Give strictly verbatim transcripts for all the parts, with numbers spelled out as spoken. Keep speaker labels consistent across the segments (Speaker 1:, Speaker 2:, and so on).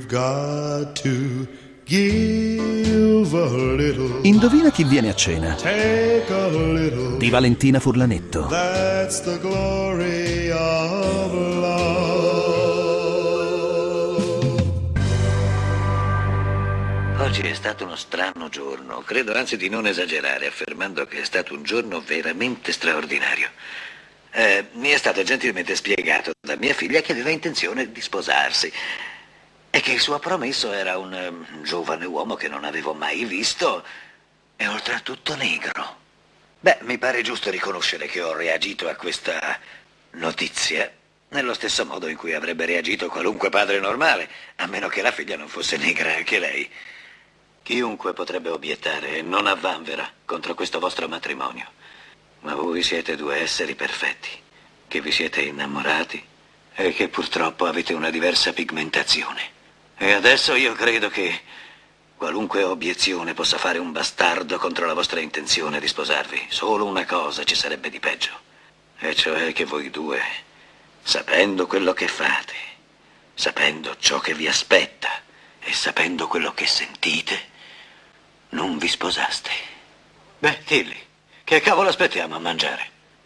Speaker 1: You've got to give a little.
Speaker 2: Indovina chi viene a cena?
Speaker 1: Take a little.
Speaker 2: Di Valentina Furlanetto.
Speaker 1: That's the glory of love.
Speaker 3: Oggi è stato uno strano giorno. Credo anzi di non esagerare affermando che è stato un giorno veramente straordinario. Eh, mi è stato gentilmente spiegato da mia figlia che aveva intenzione di sposarsi e che il suo promesso era un um, giovane uomo che non avevo mai visto e oltretutto negro. Beh, mi pare giusto riconoscere che ho reagito a questa notizia nello stesso modo in cui avrebbe reagito qualunque padre normale, a meno che la figlia non fosse negra anche lei. Chiunque potrebbe obiettare, non avvanvera contro questo vostro matrimonio. Ma voi siete due esseri perfetti, che vi siete innamorati e che purtroppo avete una diversa pigmentazione. E adesso io credo che qualunque obiezione possa fare un bastardo contro la vostra intenzione di sposarvi. Solo una cosa ci sarebbe di peggio, e cioè che voi due, sapendo quello che fate, sapendo ciò che vi aspetta e sapendo quello che sentite, non vi sposaste. Beh, dilli. Che cavolo aspettiamo a mangiare?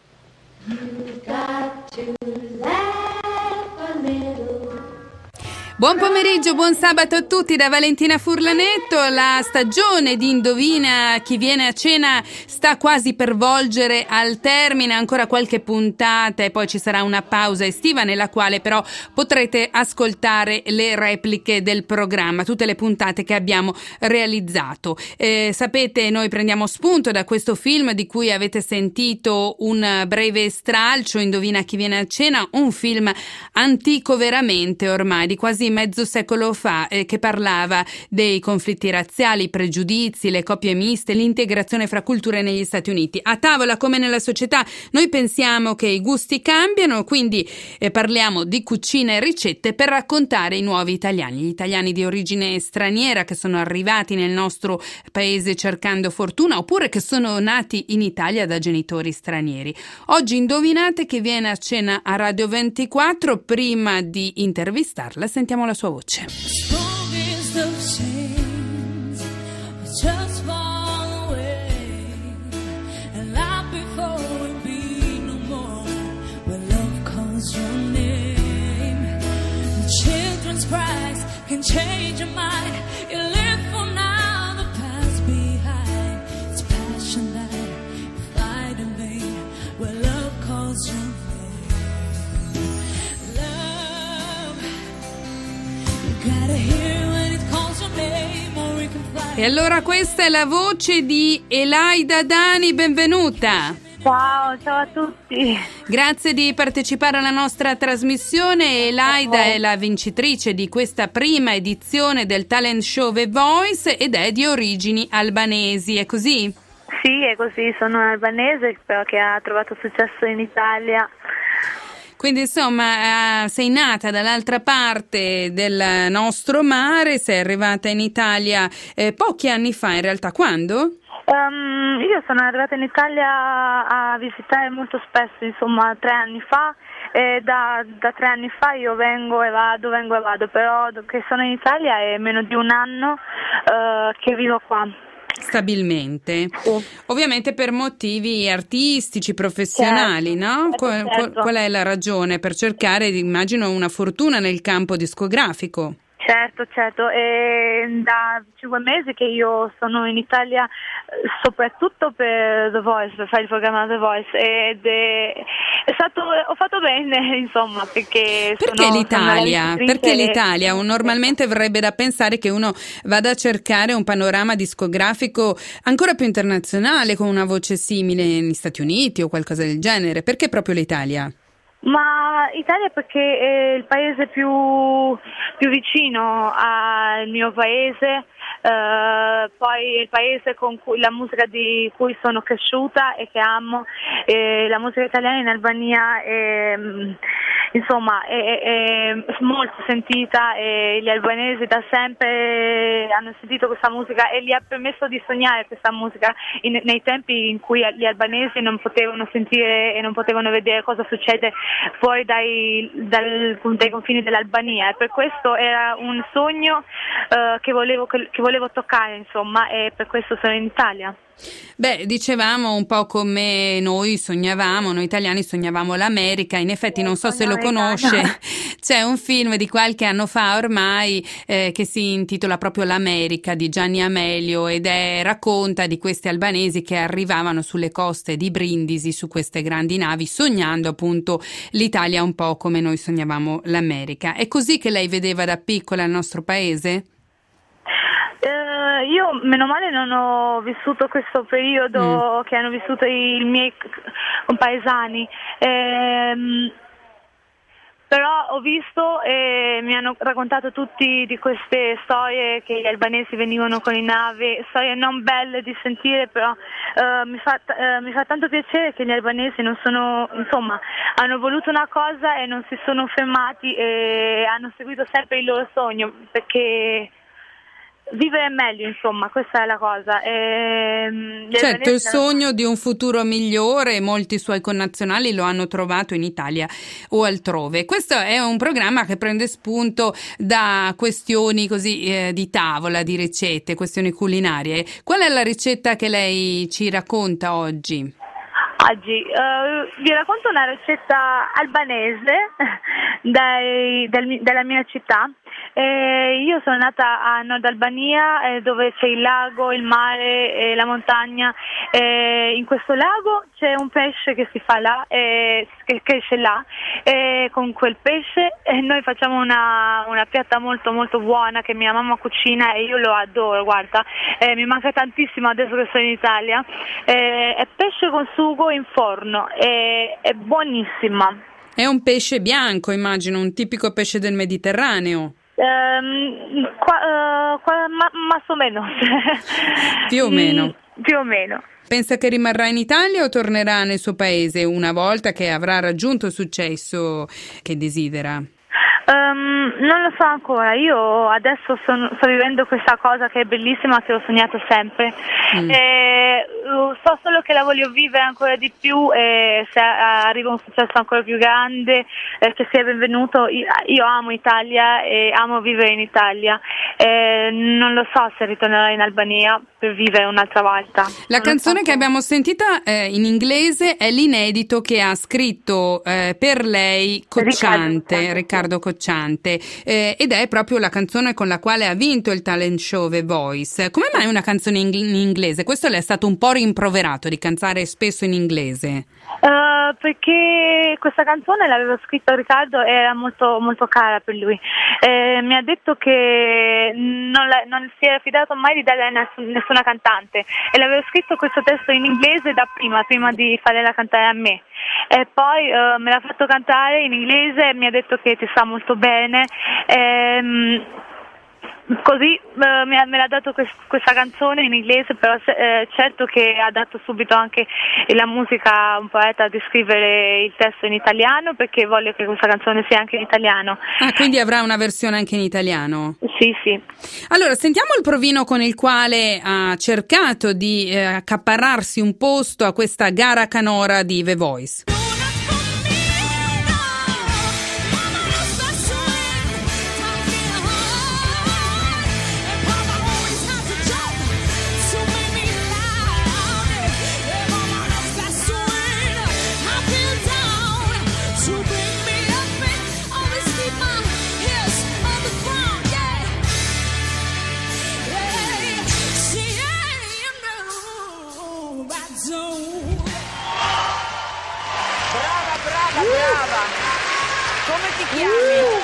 Speaker 4: Buon pomeriggio, buon sabato a tutti da Valentina Furlanetto. La stagione di Indovina chi viene a cena sta quasi per volgere al termine, ancora qualche puntata e poi ci sarà una pausa estiva nella quale però potrete ascoltare le repliche del programma, tutte le puntate che abbiamo realizzato. Eh, sapete, noi prendiamo spunto da questo film di cui avete sentito un breve stralcio, Indovina chi viene a cena, un film antico veramente ormai, di quasi mezzo secolo fa, eh, che parlava dei conflitti razziali, i pregiudizi, le coppie miste, l'integrazione fra culture negli Stati Uniti. A tavola, come nella società, noi pensiamo che i gusti cambiano, quindi eh, parliamo di cucina e ricette per raccontare i nuovi italiani, gli italiani di origine straniera che sono arrivati nel nostro paese cercando fortuna oppure che sono nati in Italia da genitori stranieri. Oggi indovinate chi viene a cena a Radio ventiquattro. Prima di intervistarla sentiamo la sua voce. E allora questa è la voce di Elaida Dani, benvenuta.
Speaker 5: Ciao, ciao a tutti.
Speaker 4: Grazie di partecipare alla nostra trasmissione. Elaida è la vincitrice di questa prima edizione del talent show The Voice ed è di origini albanesi, è così?
Speaker 5: Sì, è così, sono albanese, però che ha trovato successo in Italia.
Speaker 4: Quindi insomma sei nata dall'altra parte del nostro mare, sei arrivata in Italia eh, pochi anni fa, in realtà quando?
Speaker 5: Um, io sono arrivata in Italia a visitare molto spesso, insomma tre anni fa, e da, da tre anni fa io vengo e vado, vengo e vado, però che sono in Italia è meno di un anno uh, che vivo qua.
Speaker 4: Stabilmente,
Speaker 5: sì.
Speaker 4: Ovviamente per motivi artistici, professionali,
Speaker 5: certo,
Speaker 4: no?
Speaker 5: Certo,
Speaker 4: qual,
Speaker 5: certo.
Speaker 4: qual è la ragione? Per cercare, immagino, una fortuna nel campo discografico.
Speaker 5: Certo, certo, è da cinque mesi che io sono in Italia soprattutto per The Voice, per fare il programma The Voice ed è, è stato, ho fatto bene insomma perché
Speaker 4: Perché
Speaker 5: sono,
Speaker 4: l'Italia?
Speaker 5: sono
Speaker 4: Perché
Speaker 5: e...
Speaker 4: l'Italia? Un, normalmente verrebbe da pensare che uno vada a cercare un panorama discografico ancora più internazionale con una voce simile negli Stati Uniti o qualcosa del genere. Perché proprio l'Italia?
Speaker 5: Ma Italia perché è il paese più, più vicino al mio paese, eh, poi è il paese con cui la musica di cui sono cresciuta e che amo, e la musica italiana in Albania è, insomma è, è, è molto sentita e gli albanesi da sempre hanno sentito questa musica e gli ha permesso di sognare questa musica in, nei tempi in cui gli albanesi non potevano sentire e non potevano vedere cosa succede fuori dai, dal, dai confini dell'Albania, e per questo questo era un sogno eh, che volevo, che, che volevo toccare, insomma, e per questo sono in Italia.
Speaker 4: Beh, dicevamo un po' come noi sognavamo, noi italiani sognavamo l'America. In effetti, non so se lo conosce, c'è un film di qualche anno fa ormai eh, che si intitola proprio L'America, di Gianni Amelio, ed è racconta di questi albanesi che arrivavano sulle coste di Brindisi su queste grandi navi, sognando appunto l'Italia un po' come noi sognavamo l'America. È così che lei vedeva da piccola il nostro paese?
Speaker 5: Uh, io meno male non ho vissuto questo periodo mm. che hanno vissuto i, i miei compaesani, ehm, però ho visto e mi hanno raccontato tutti di queste storie che gli albanesi venivano con le navi, storie non belle di sentire, però uh, mi, fa, uh, mi fa tanto piacere che gli albanesi non sono, insomma, hanno voluto una cosa e non si sono fermati e hanno seguito sempre il loro sogno, perché vivere meglio, insomma, questa è la cosa. E,
Speaker 4: certo, il sogno di un futuro migliore, molti suoi connazionali lo hanno trovato in Italia o altrove. Questo è un programma che prende spunto da questioni così eh, di tavola, di ricette, questioni culinarie. Qual è la ricetta che lei ci racconta oggi?
Speaker 5: Oggi uh, vi racconto una ricetta albanese dai, del, della mia città. Eh, io sono nata a Nord Albania, eh, dove c'è il lago, il mare, eh, la montagna. Eh, in questo lago c'è un pesce che si fa là, eh, che cresce là. Eh, con quel pesce eh, noi facciamo una, una piatta molto molto buona che mia mamma cucina e io lo adoro, guarda. Eh, mi manca tantissimo adesso che sono in Italia. Eh, è pesce con sugo in forno, eh, è buonissima.
Speaker 4: È un pesce bianco, immagino, un tipico pesce del Mediterraneo.
Speaker 5: Um, qua, uh, qua, ma, ma o meno.
Speaker 4: Più o meno.
Speaker 5: Mm, più o meno.
Speaker 4: Pensa che rimarrà in Italia o tornerà nel suo paese una volta che avrà raggiunto il successo che desidera?
Speaker 5: Um, non lo so ancora, io adesso sono, sto vivendo questa cosa che è bellissima, che ho sognato sempre. Mm. E, uh, so solo che la voglio vivere ancora di più e se arriva un successo ancora più grande, eh, che sia benvenuto. Io, io amo Italia e amo vivere in Italia. E non lo so se ritornerò in Albania per vivere un'altra volta.
Speaker 4: La
Speaker 5: non
Speaker 4: canzone
Speaker 5: so.
Speaker 4: che abbiamo sentita eh, in inglese è l'inedito che ha scritto eh, per lei Cocciante, Riccardo, Riccardo Cocciante. Eh, ed è proprio la canzone con la quale ha vinto il talent show The Voice. Come mai una canzone in, in inglese? Questo le è stato un po' rimproverato di cantare spesso in inglese.
Speaker 5: Uh, perché questa canzone l'avevo scritta Riccardo e era molto molto cara per lui. Eh, mi ha detto che non, la, non si era fidato mai di dare a ness- nessuna cantante e l'avevo scritto questo testo in inglese da prima, prima di farla cantare a me. E poi uh, me l'ha fatto cantare in inglese e mi ha detto che ti sta molto bene. Ehm, Così eh, mi ha, me l'ha dato quest, questa canzone in inglese, però eh, certo che ha dato subito anche la musica a un poeta di scrivere il testo in italiano, perché voglio che questa canzone sia anche in italiano.
Speaker 4: Ah, quindi avrà una versione anche in italiano?
Speaker 5: Sì, sì.
Speaker 4: Allora, sentiamo il provino con il quale ha cercato di eh, accaparrarsi un posto a questa gara canora di The Voice.
Speaker 6: Brava, brava, brava! Come ti chiami?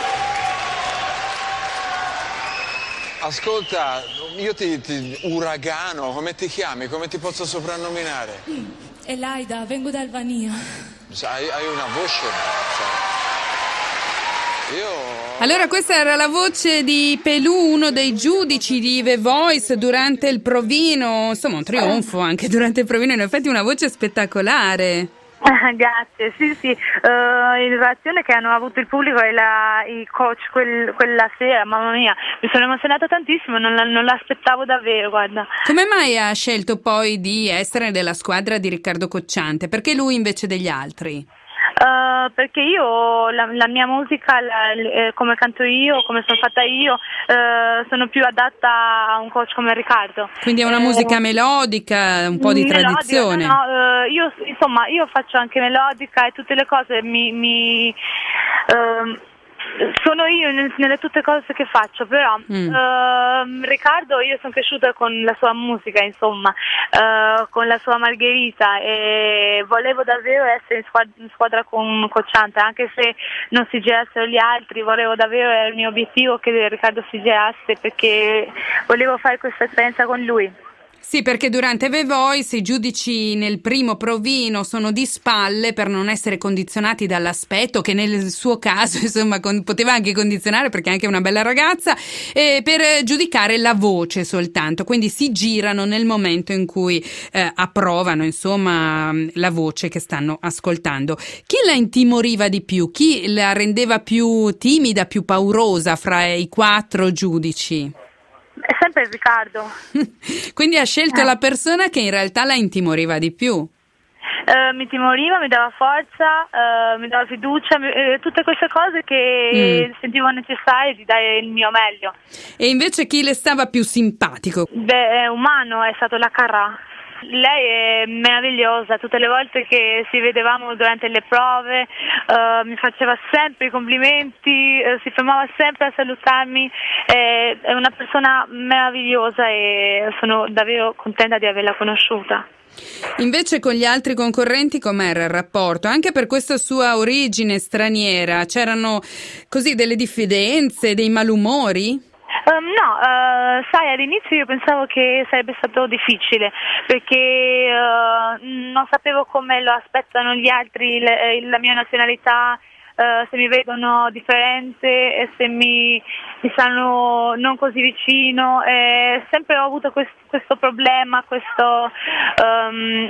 Speaker 7: Ascolta, io ti, ti... Uragano, come ti chiami? Come ti posso soprannominare?
Speaker 8: Mm, Elaida, vengo da Albania.
Speaker 7: Hai, hai una voce, sai? Io...
Speaker 4: Allora, questa era la voce di Pelù, uno dei giudici di The Voice durante il provino, insomma un trionfo anche durante il provino, in effetti una voce spettacolare.
Speaker 5: Grazie, sì sì, uh, la reazione che hanno avuto il pubblico e la, i coach quel, quella sera, mamma mia, mi sono emozionata tantissimo, non, non l'aspettavo davvero, guarda.
Speaker 4: Come mai ha scelto poi di essere della squadra di Riccardo Cocciante? Perché lui invece degli altri?
Speaker 5: Uh, perché io la, la mia musica, la, eh, come canto io, come sono fatta io, uh, sono più adatta a un coach come Riccardo.
Speaker 4: Quindi è una
Speaker 5: eh,
Speaker 4: musica melodica, un po' di
Speaker 5: melodica,
Speaker 4: tradizione.
Speaker 5: No, no, uh, io insomma io faccio anche melodica e tutte le cose mi, mi uh, sono io nel, nelle tutte cose che faccio, però mm. uh, Riccardo, io sono cresciuta con la sua musica, insomma, uh, con la sua Margherita, e volevo davvero essere in squadra, in squadra con Cocciante, anche se non si girassero gli altri, volevo davvero, era il mio obiettivo che Riccardo si girasse, perché volevo fare questa esperienza con lui.
Speaker 4: Sì, perché durante The Voice i giudici nel primo provino sono di spalle per non essere condizionati dall'aspetto, che nel suo caso insomma con, poteva anche condizionare, perché è anche una bella ragazza, e per giudicare la voce soltanto, quindi si girano nel momento in cui eh, approvano insomma la voce che stanno ascoltando. Chi la intimoriva di più? Chi la rendeva più timida, più paurosa fra i quattro giudici?
Speaker 5: È sempre Riccardo.
Speaker 4: Quindi ha scelto
Speaker 5: eh.
Speaker 4: la persona che in realtà la intimoriva di più.
Speaker 5: Uh, mi timoriva, mi dava forza, uh, mi dava fiducia, mi, eh, tutte queste cose che mm. sentivo necessarie di dare il mio meglio.
Speaker 4: E invece chi le stava più simpatico?
Speaker 5: Beh, è umano, è stato la Carrà. Lei è meravigliosa, tutte le volte che ci vedevamo durante le prove uh, mi faceva sempre i complimenti, uh, si fermava sempre a salutarmi, eh, è una persona meravigliosa e sono davvero contenta di averla conosciuta.
Speaker 4: Invece con gli altri concorrenti com'era il rapporto? Anche per questa sua origine straniera c'erano così delle diffidenze, dei malumori?
Speaker 5: Um, no, uh, sai, all'inizio io pensavo che sarebbe stato difficile, perché uh, non sapevo come lo aspettano gli altri, le, la mia nazionalità, uh, se mi vedono differente e se mi, mi stanno non così vicino, e sempre ho avuto questo, questo problema, questo... Um,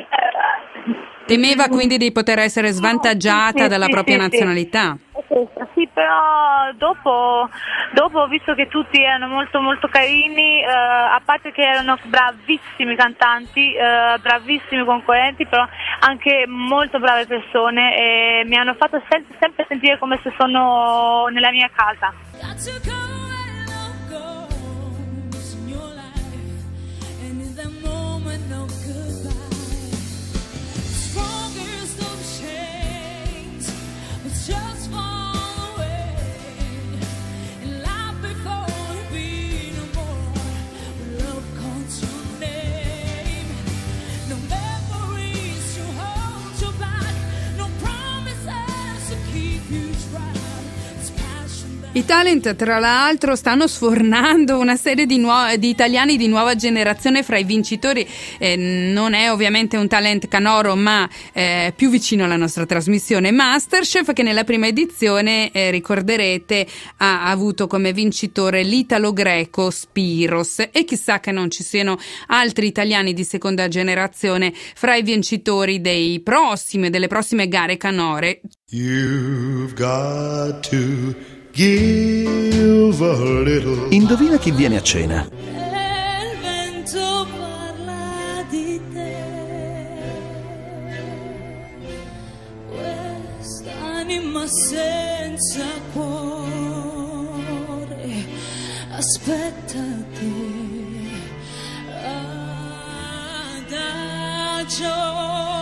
Speaker 4: Temeva quindi di poter essere svantaggiata
Speaker 5: sì,
Speaker 4: dalla
Speaker 5: sì,
Speaker 4: propria
Speaker 5: sì,
Speaker 4: nazionalità?
Speaker 5: Sì, sì, però dopo, dopo ho visto che tutti erano molto molto carini, eh, a parte che erano bravissimi cantanti, eh, bravissimi concorrenti, però anche molto brave persone, e mi hanno fatto sempre, sempre sentire come se sono nella mia casa.
Speaker 4: I talent, tra l'altro, stanno sfornando una serie di, nuo- di italiani di nuova generazione fra i vincitori. Eh, non è ovviamente un talent canoro, ma eh, più vicino alla nostra trasmissione Masterchef, che nella prima edizione, eh, ricorderete, ha avuto come vincitore l'italo-greco Spiros, e chissà che non ci siano altri italiani di seconda generazione fra i vincitori dei prossimi, delle prossime gare canore.
Speaker 1: You've got to give a little.
Speaker 2: Indovina chi viene a cena.
Speaker 8: Il vento parla di te, quest'anima senza cuore aspetta te, adagio.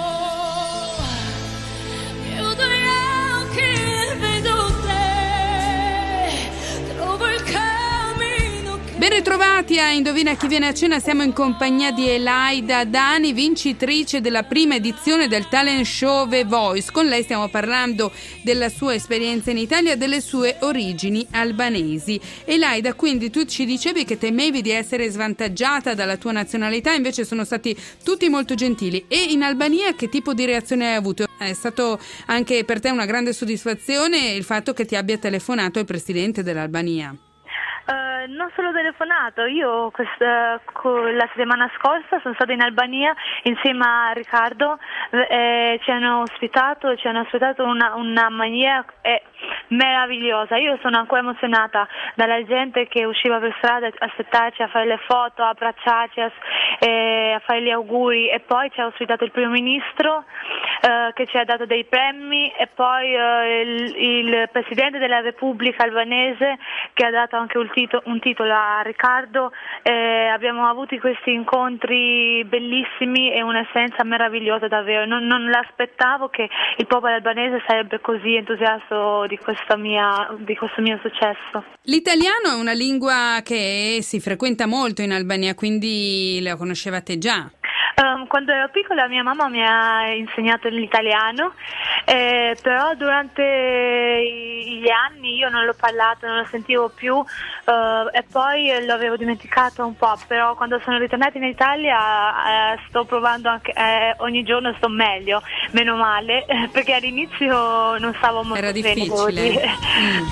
Speaker 4: Ben ritrovati a Indovina chi viene a cena, siamo in compagnia di Elaida Dani, vincitrice della prima edizione del talent show The Voice. Con lei stiamo parlando della sua esperienza in Italia e delle sue origini albanesi. Elaida, quindi tu ci dicevi che temevi di essere svantaggiata dalla tua nazionalità, invece sono stati tutti molto gentili. E in Albania che tipo di reazione hai avuto? È stato anche per te una grande soddisfazione il fatto che ti abbia telefonato il presidente dell'Albania?
Speaker 5: Uh, non solo telefonato, io questa, la settimana scorsa sono stata in Albania insieme a Riccardo, e ci hanno ospitato, ci hanno ospitato una, una maniera eh, meravigliosa. Io sono ancora emozionata dalla gente che usciva per strada a aspettarci, a fare le foto, a abbracciarci, a, eh, a fare gli auguri, e poi ci ha ospitato il primo ministro, eh, che ci ha dato dei premi, e poi eh, il, il Presidente della Repubblica albanese che ha dato anche un, tito- un titolo a Riccardo. Eh, abbiamo avuto questi incontri bellissimi e un'essenza meravigliosa davvero. Non, non l'aspettavo che il popolo albanese sarebbe così entusiasta di, questa mia, di questo mio successo.
Speaker 4: L'italiano è una lingua che si frequenta molto in Albania, quindi la conoscevate già?
Speaker 5: Um, quando ero piccola mia mamma mi ha insegnato l'italiano, eh, però durante gli anni io non l'ho parlato, non lo sentivo più, uh, e poi l'avevo dimenticato un po', però quando sono ritornata in Italia eh, sto provando anche, eh, ogni giorno sto meglio, meno male, perché all'inizio non stavo molto
Speaker 4: Era
Speaker 5: bene.
Speaker 4: difficile. Mm.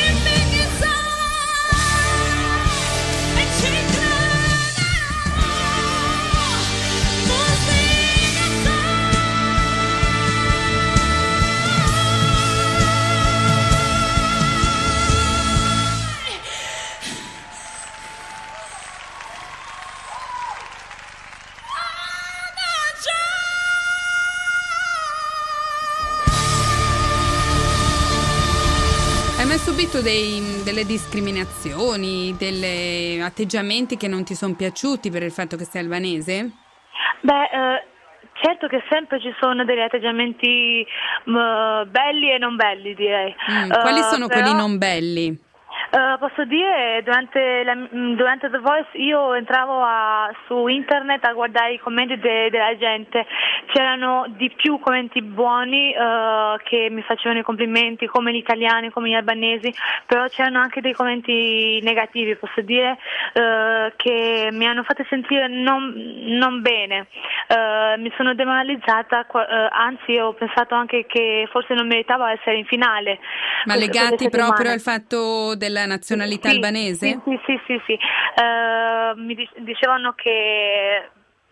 Speaker 4: Hai mai subito dei, delle discriminazioni, degli atteggiamenti che non ti sono piaciuti per il fatto che sei albanese?
Speaker 5: Beh, eh, certo che sempre ci sono degli atteggiamenti mh, belli e non belli, direi.
Speaker 4: Mm, quali
Speaker 5: Uh,
Speaker 4: sono
Speaker 5: però,
Speaker 4: quelli non belli?
Speaker 5: Uh, posso dire, durante, la, durante The Voice io entravo a, su internet a guardare i commenti de, della gente. C'erano di più commenti buoni uh, che mi facevano i complimenti, come gli italiani, come gli albanesi, però c'erano anche dei commenti negativi, posso dire, uh, che mi hanno fatto sentire non, non bene. Uh, mi sono demoralizzata, uh, anzi ho pensato anche che forse non meritavo essere in finale.
Speaker 4: Ma
Speaker 5: queste,
Speaker 4: legati
Speaker 5: queste
Speaker 4: proprio al fatto della nazionalità
Speaker 5: sì,
Speaker 4: albanese?
Speaker 5: Sì, sì, sì, sì. Uh, mi dicevano che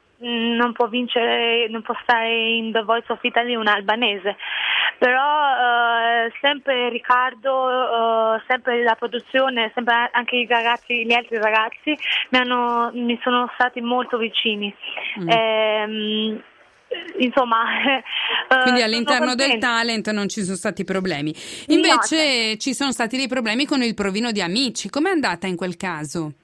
Speaker 5: non può vincere, non può stare in The Voice of Italy un albanese, però uh, sempre Riccardo, uh, sempre la produzione, sempre anche i ragazzi, gli altri ragazzi mi hanno, mi sono stati molto vicini. Mm. Ehm, Insomma,
Speaker 4: quindi
Speaker 5: uh,
Speaker 4: all'interno del talent non ci sono stati problemi. Invece
Speaker 5: no,
Speaker 4: ci sono stati dei problemi con il provino di Amici. Com'è andata in quel caso?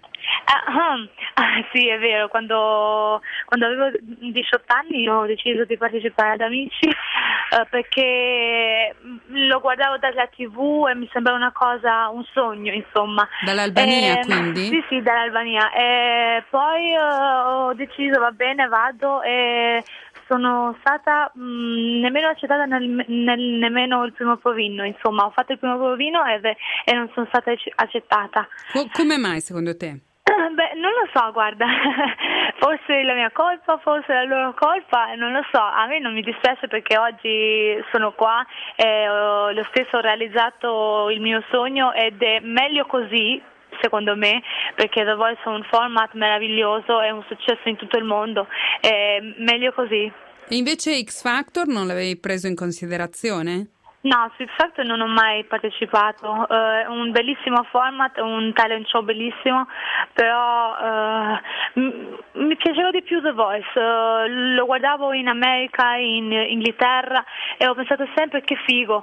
Speaker 5: Uh, uh, sì, è vero, quando, quando avevo diciotto anni ho deciso di partecipare ad Amici uh, perché lo guardavo dalla tivù e mi sembrava una cosa, un sogno, insomma.
Speaker 4: Dall'Albania,
Speaker 5: e,
Speaker 4: quindi?
Speaker 5: Sì, sì, dall'Albania. E poi uh, ho deciso, va bene, vado, e sono stata mh, nemmeno accettata nel, nel, nemmeno il primo provino, insomma, ho fatto il primo provino e, e non sono stata accettata.
Speaker 4: Co- come mai secondo te?
Speaker 5: Beh, non lo so, guarda, forse è la mia colpa, forse è la loro colpa, non lo so, a me non mi dispiace perché oggi sono qua e ho, lo stesso ho realizzato il mio sogno ed è meglio così, secondo me, perché The Voice è un format meraviglioso, è un successo in tutto il mondo, è meglio così.
Speaker 4: E invece X Factor non l'avevi preso in considerazione?
Speaker 5: No, su X Factor non ho mai partecipato, è uh, un bellissimo format, un talent show bellissimo, però uh, m- mi piaceva di più The Voice, uh, lo guardavo in America, in Inghilterra e ho pensato sempre che figo,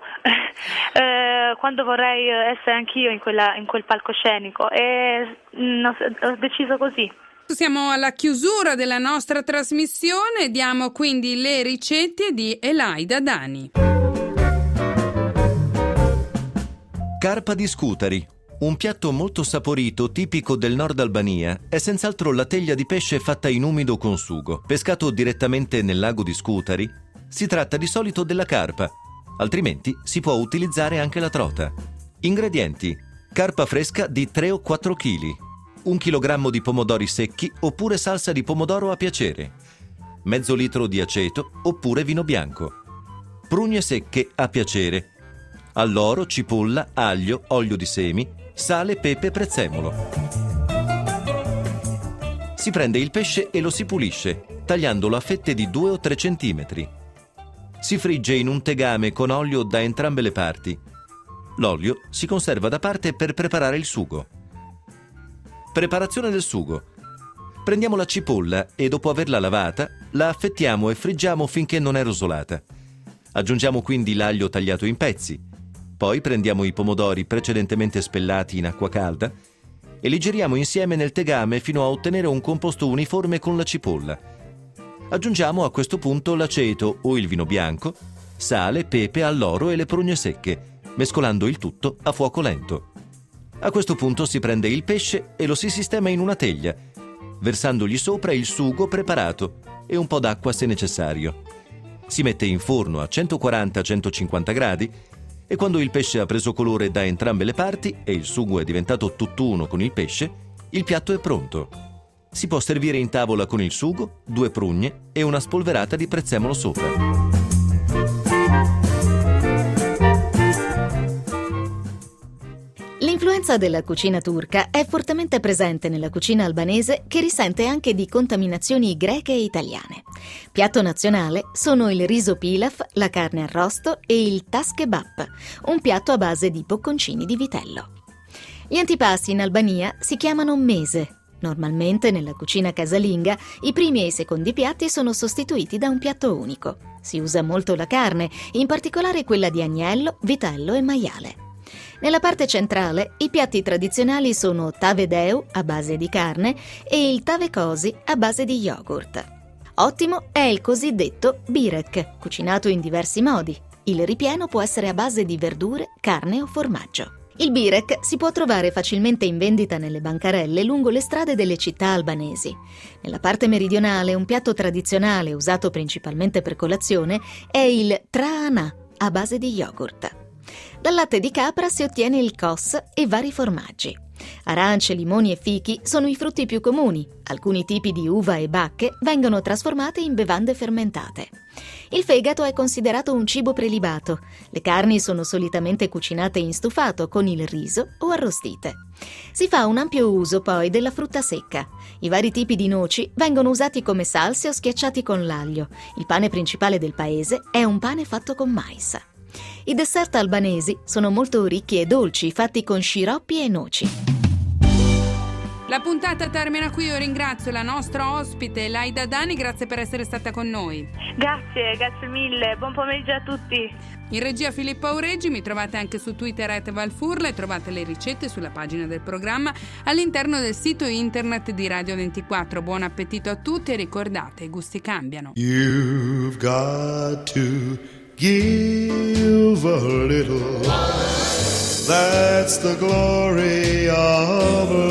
Speaker 5: uh, quando vorrei essere anch'io in, quella, in quel palcoscenico e no, ho deciso così.
Speaker 4: Siamo alla chiusura della nostra trasmissione, diamo quindi le ricette di Elaida Dani.
Speaker 9: Carpa di scutari, un piatto molto saporito tipico del nord Albania, è senz'altro la teglia di pesce fatta in umido con sugo. Pescato direttamente nel lago di Scutari, si tratta di solito della carpa, altrimenti si può utilizzare anche la trota. Ingredienti: carpa fresca di tre o quattro chili, un chilogrammo di pomodori secchi oppure salsa di pomodoro a piacere, mezzo litro di aceto oppure vino bianco, prugne secche a piacere, alloro, cipolla, aglio, olio di semi, sale, pepe, prezzemolo. Si prende il pesce e lo si pulisce, tagliandolo a fette di due o tre centimetri. Si frigge in un tegame con olio da entrambe le parti. L'olio si conserva da parte per preparare il sugo. Preparazione del sugo. Prendiamo la cipolla e dopo averla lavata, la affettiamo e friggiamo finché non è rosolata. Aggiungiamo quindi l'aglio tagliato in pezzi. Poi prendiamo i pomodori precedentemente spellati in acqua calda e li giriamo insieme nel tegame fino a ottenere un composto uniforme con la cipolla. Aggiungiamo a questo punto l'aceto o il vino bianco, sale, pepe, alloro e le prugne secche, mescolando il tutto a fuoco lento. A questo punto si prende il pesce e lo si sistema in una teglia, versandogli sopra il sugo preparato e un po' d'acqua se necessario. Si mette in forno a centoquaranta centocinquanta gradi e quando il pesce ha preso colore da entrambe le parti e il sugo è diventato tutt'uno con il pesce, il piatto è pronto. Si può servire in tavola con il sugo, due prugne e una spolverata di prezzemolo sopra.
Speaker 10: L'influenza della cucina turca è fortemente presente nella cucina albanese, che risente anche di contaminazioni greche e italiane. Piatto nazionale sono il riso pilaf, la carne arrosto e il tas kebab, un piatto a base di bocconcini di vitello. Gli antipasti in Albania si chiamano mese. Normalmente nella cucina casalinga i primi e i secondi piatti sono sostituiti da un piatto unico. Si usa molto la carne, in particolare quella di agnello, vitello e maiale. Nella parte centrale i piatti tradizionali sono tave deu a base di carne e il tave cosi a base di yogurt. Ottimo è il cosiddetto birek, cucinato in diversi modi. Il ripieno può essere a base di verdure, carne o formaggio. Il birek si può trovare facilmente in vendita nelle bancarelle lungo le strade delle città albanesi. Nella parte meridionale un piatto tradizionale usato principalmente per colazione è il traana a base di yogurt. Dal latte di capra si ottiene il kos e vari formaggi. Arance, limoni e fichi sono i frutti più comuni. Alcuni tipi di uva e bacche vengono trasformate in bevande fermentate. Il fegato è considerato un cibo prelibato. Le carni sono solitamente cucinate in stufato con il riso o arrostite. Si fa un ampio uso poi della frutta secca. I vari tipi di noci vengono usati come salse o schiacciati con l'aglio. Il pane principale del paese è un pane fatto con mais. I dessert albanesi sono molto ricchi e dolci, fatti con sciroppi e noci.
Speaker 4: La puntata termina qui. Io ringrazio la nostra ospite Laida Dani, grazie per essere stata con noi.
Speaker 5: Grazie, grazie mille, buon pomeriggio a tutti.
Speaker 4: In regia Filippo Aureggi, mi trovate anche su Twitter at Valfurla e trovate le ricette sulla pagina del programma all'interno del sito internet di Radio ventiquattro. Buon appetito a tutti e ricordate, i gusti cambiano.
Speaker 1: You've got to give a little. That's the glory of